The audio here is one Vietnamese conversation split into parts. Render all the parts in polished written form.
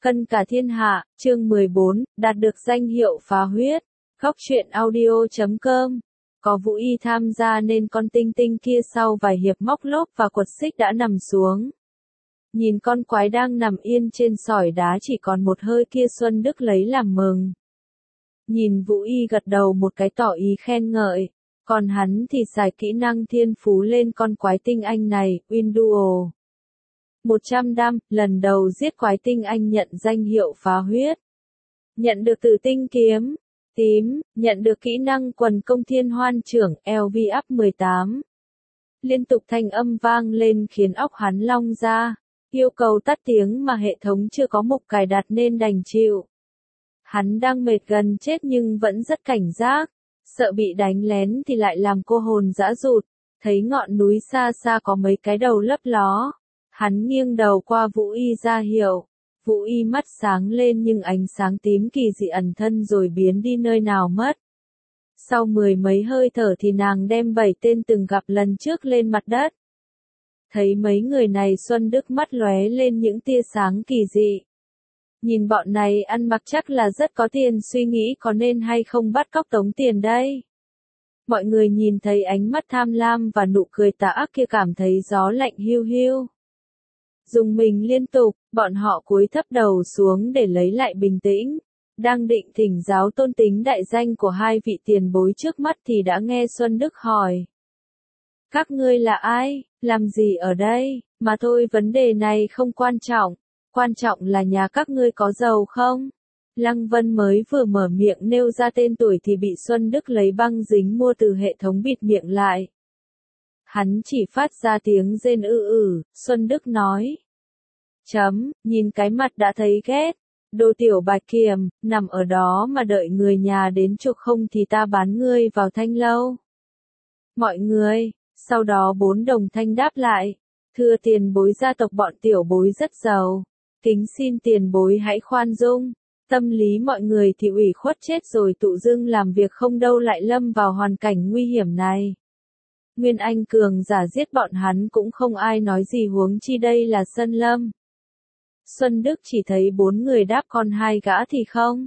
Cân cả thiên hạ, chương 14, đạt được danh hiệu phá huyết. Góc truyện audio.com. Có Vũ Y tham gia nên con tinh tinh kia sau vài hiệp móc lốp và quật xích đã nằm xuống. Nhìn con quái đang nằm yên trên sỏi đá chỉ còn một hơi kia Xuân Đức lấy làm mừng. Nhìn Vũ Y gật đầu một cái tỏ ý khen ngợi. Còn hắn thì xài kỹ năng thiên phú lên con quái tinh anh này, Winduo. 100 đam, lần đầu giết quái tinh anh nhận danh hiệu phá huyết. Nhận được tử tinh kiếm tím, nhận được kỹ năng quần công thiên hoan trưởng LV up 18. Liên tục thanh âm vang lên khiến óc hắn long ra, yêu cầu tắt tiếng mà hệ thống chưa có mục cài đặt nên đành chịu. Hắn đang mệt gần chết nhưng vẫn rất cảnh giác, sợ bị đánh lén thì lại làm cô hồn dã rụt, thấy ngọn núi xa xa có mấy cái đầu lấp ló. Hắn nghiêng đầu qua Vũ Y ra hiệu. Vũ Y mắt sáng lên nhưng ánh sáng tím kỳ dị ẩn thân rồi biến đi nơi nào mất. Sau 10 mấy hơi thở thì nàng đem 7 tên từng gặp lần trước lên mặt đất. Thấy mấy người này Xuân Đức mắt lóe lên những tia sáng kỳ dị. Nhìn bọn này ăn mặc chắc là rất có tiền, suy nghĩ có nên hay không bắt cóc tống tiền đây. Mọi người nhìn thấy ánh mắt tham lam và nụ cười tà ác kia cảm thấy gió lạnh hiu hiu. Dùng mình liên tục, bọn họ cúi thấp đầu xuống để lấy lại bình tĩnh. Đang định thỉnh giáo tôn tính đại danh của hai vị tiền bối trước mắt thì đã nghe Xuân Đức hỏi. Các ngươi là ai, làm gì ở đây, mà thôi vấn đề này không quan trọng. Quan trọng là nhà các ngươi có giàu không? Lăng Vân mới vừa mở miệng nêu ra tên tuổi thì bị Xuân Đức lấy băng dính mua từ hệ thống bịt miệng lại. Hắn chỉ phát ra tiếng rên Xuân Đức nói. Nhìn cái mặt đã thấy ghét. Đồ tiểu bạch kiểm, nằm ở đó mà đợi người nhà đến chuộc, không thì ta bán ngươi vào thanh lâu. Mọi người, sau đó 4 đồng thanh đáp lại. Thưa tiền bối, gia tộc bọn tiểu bối rất giàu. Kính xin tiền bối hãy khoan dung. Tâm lý mọi người thì ủy khuất chết rồi, tự dưng làm việc không đâu lại lâm vào hoàn cảnh nguy hiểm này. Nguyên Anh cường giả giết bọn hắn cũng không ai nói gì, huống chi đây là sân lâm. Xuân Đức chỉ thấy 4 người đáp, còn 2 gã thì không.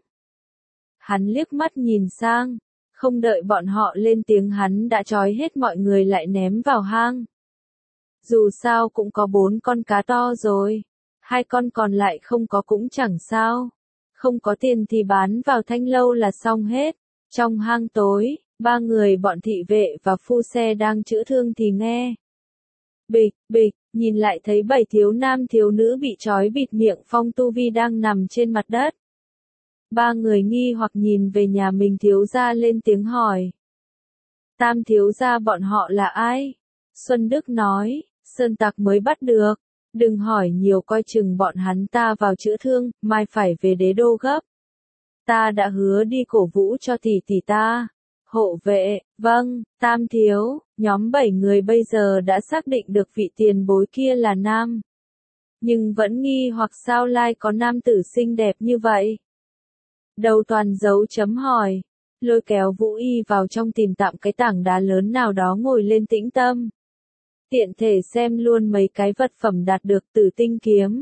Hắn liếc mắt nhìn sang, không đợi bọn họ lên tiếng hắn đã trói hết mọi người lại ném vào hang. Dù sao cũng có 4 con cá to rồi, 2 con còn lại không có cũng chẳng sao. Không có tiền thì bán vào thanh lâu là xong hết. Trong hang tối, 3 người bọn thị vệ và phu xe đang chữa thương thì nghe. Bịch, bịch, nhìn lại thấy 7 thiếu nam thiếu nữ bị trói bịt miệng phong tu vi đang nằm trên mặt đất. 3 người nghi hoặc nhìn về nhà mình, thiếu gia lên tiếng hỏi. Tam thiếu gia bọn họ là ai? Xuân Đức nói, sơn tặc mới bắt được. Đừng hỏi nhiều, coi chừng bọn hắn ta vào chữa thương, mai phải về đế đô gấp. Ta đã hứa đi cổ vũ cho tỷ tỷ ta. Hộ vệ, vâng, tam thiếu, nhóm 7 người bây giờ đã xác định được vị tiền bối kia là nam. Nhưng vẫn nghi hoặc sao lai có nam tử xinh đẹp như vậy. Đầu toàn dấu chấm hỏi, lôi kéo Vũ Y vào trong tìm tạm cái tảng đá lớn nào đó ngồi lên tĩnh tâm. Tiện thể xem luôn mấy cái vật phẩm đạt được tử tinh kiếm.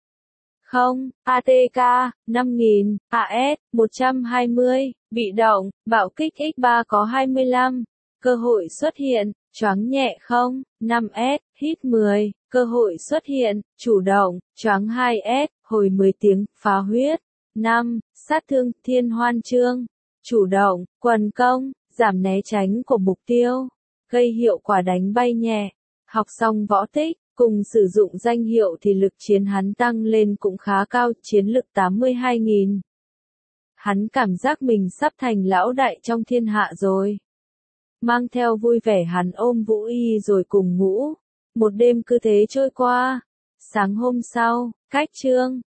Không, ATK, 5000, AS, 120, bị động, bạo kích X3 có 25, cơ hội xuất hiện, choáng nhẹ không, 5S, hit 10, cơ hội xuất hiện, chủ động, choáng 2S, hồi 10 tiếng, phá huyết, 5, sát thương, thiên hoan chương, chủ động, quần công, giảm né tránh của mục tiêu, gây hiệu quả đánh bay nhẹ, học xong võ tích. Cùng sử dụng danh hiệu thì lực chiến hắn tăng lên cũng khá cao, chiến lực 82.000. Hắn cảm giác mình sắp thành lão đại trong thiên hạ rồi. Mang theo vui vẻ hắn ôm Vũ Y rồi cùng ngủ. Một đêm cứ thế trôi qua. Sáng hôm sau, cách chương,